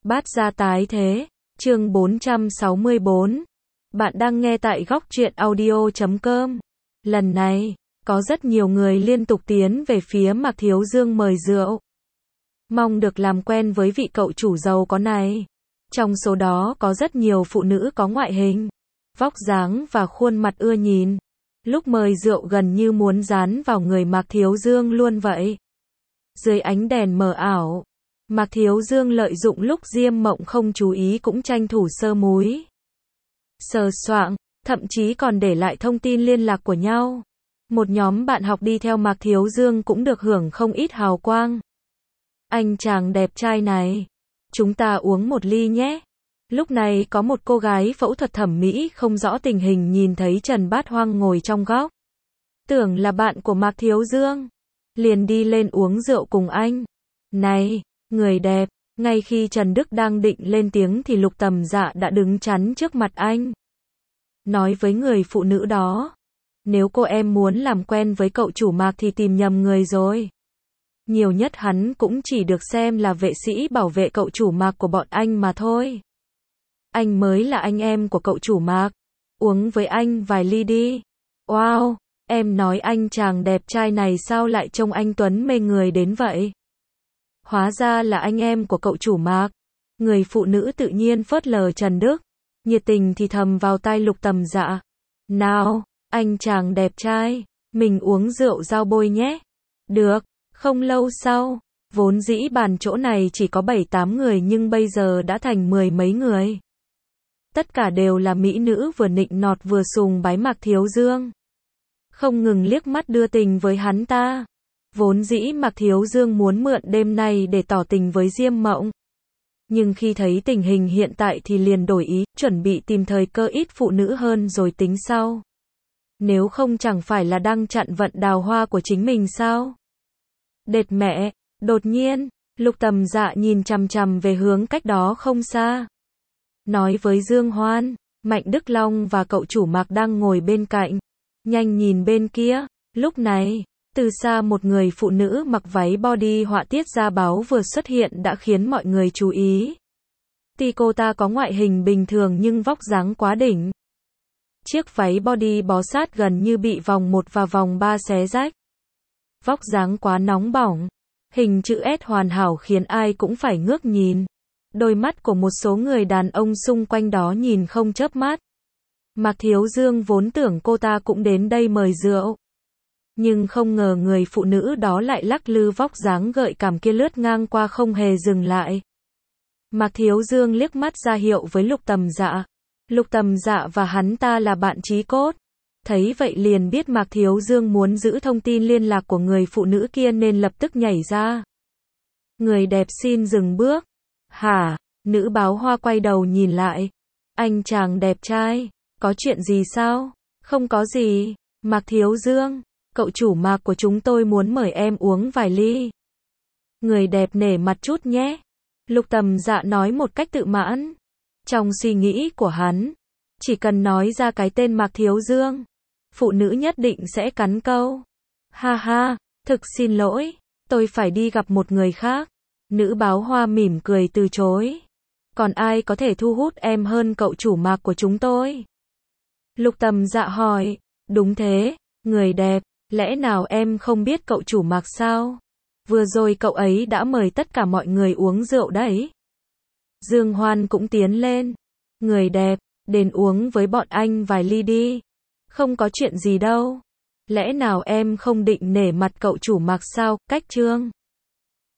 Bát gia tái thế, chương 464. Bạn đang nghe tại góc truyện audio.com. Lần này, có rất nhiều người liên tục tiến về phía Mạc Thiếu Dương mời rượu. Mong được làm quen với vị cậu chủ giàu có này. Trong số đó có rất nhiều phụ nữ có ngoại hình, vóc dáng và khuôn mặt ưa nhìn. Lúc mời rượu gần như muốn dán vào người Mạc Thiếu Dương luôn vậy. Dưới ánh đèn mờ ảo, Mạc Thiếu Dương lợi dụng lúc Diêm Mộng không chú ý cũng tranh thủ sơ múi. Sờ soạng, thậm chí còn để lại thông tin liên lạc của nhau. Một nhóm bạn học đi theo Mạc Thiếu Dương cũng được hưởng không ít hào quang. Anh chàng đẹp trai này, chúng ta uống một ly nhé. Lúc này có một cô gái phẫu thuật thẩm mỹ không rõ tình hình nhìn thấy Trần Bát Hoang ngồi trong góc. Tưởng là bạn của Mạc Thiếu Dương, liền đi lên uống rượu cùng anh. Này, người đẹp, ngay khi Trần Đức đang định lên tiếng thì Lục Tầm Dạ đã đứng chắn trước mặt anh. Nói với người phụ nữ đó, nếu cô em muốn làm quen với cậu chủ Mạc thì tìm nhầm người rồi. Nhiều nhất hắn cũng chỉ được xem là vệ sĩ bảo vệ cậu chủ Mạc của bọn anh mà thôi. Anh mới là anh em của cậu chủ Mạc. Uống với anh vài ly đi. Wow, em nói anh chàng đẹp trai này sao lại trông anh tuấn mê người đến vậy? Hóa ra là anh em của cậu chủ Mạc. Người phụ nữ tự nhiên phớt lờ Trần Đức, nhiệt tình thì thầm vào tai Lục Tầm Dạ. Nào, anh chàng đẹp trai, mình uống rượu giao bôi nhé. Được. Không lâu sau, vốn dĩ bàn chỗ này chỉ có 7-8 người nhưng bây giờ đã thành 10 mấy người. Tất cả đều là mỹ nữ vừa nịnh nọt vừa sùng bái Mạc Thiếu Dương. Không ngừng liếc mắt đưa tình với hắn ta. Vốn dĩ Mạc Thiếu Dương muốn mượn đêm nay để tỏ tình với Diêm Mộng. Nhưng khi thấy tình hình hiện tại thì liền đổi ý, chuẩn bị tìm thời cơ ít phụ nữ hơn rồi tính sau. Nếu không chẳng phải là đang chặn vận đào hoa của chính mình sao? Đệt mẹ, đột nhiên, Lục Tầm Dạ nhìn chằm chằm về hướng cách đó không xa. Nói với Dương Hoan, Mạnh Đức Long và cậu chủ Mạc đang ngồi bên cạnh. Nhanh nhìn bên kia, lúc này, từ xa một người phụ nữ mặc váy body họa tiết da báo vừa xuất hiện đã khiến mọi người chú ý. Tuy cô ta có ngoại hình bình thường nhưng vóc dáng quá đỉnh. Chiếc váy body bó sát gần như bị vòng 1 và vòng 3 xé rách. Vóc dáng quá nóng bỏng, hình chữ S hoàn hảo khiến ai cũng phải ngước nhìn. Đôi mắt của một số người đàn ông xung quanh đó nhìn không chớp mắt. Mạc Thiếu Dương vốn tưởng cô ta cũng đến đây mời rượu. Nhưng không ngờ người phụ nữ đó lại lắc lư vóc dáng gợi cảm kia lướt ngang qua không hề dừng lại. Mạc Thiếu Dương liếc mắt ra hiệu với Lục Tầm Dạ. Lục Tầm Dạ và hắn ta là bạn chí cốt. Thấy vậy liền biết Mạc Thiếu Dương muốn giữ thông tin liên lạc của người phụ nữ kia nên lập tức nhảy ra. Người đẹp xin dừng bước. Hả? Nữ báo hoa quay đầu nhìn lại. Anh chàng đẹp trai, có chuyện gì sao? Không có gì. Mạc Thiếu Dương, cậu chủ Mạc của chúng tôi muốn mời em uống vài ly. Người đẹp nể mặt chút nhé. Lục Tầm Dạ nói một cách tự mãn. Trong suy nghĩ của hắn, chỉ cần nói ra cái tên Mạc Thiếu Dương, phụ nữ nhất định sẽ cắn câu. Ha ha, thực xin lỗi, tôi phải đi gặp một người khác. Nữ báo hoa mỉm cười từ chối. Còn ai có thể thu hút em hơn cậu chủ Mạc của chúng tôi? Lục Tầm Dạ hỏi. Đúng thế, người đẹp, lẽ nào em không biết cậu chủ Mạc sao? Vừa rồi cậu ấy đã mời tất cả mọi người uống rượu đấy. Dương Hoan cũng tiến lên. Người đẹp, đến uống với bọn anh vài ly đi. Không có chuyện gì đâu. Lẽ nào em không định nể mặt cậu chủ Mạc sao? Cách trương.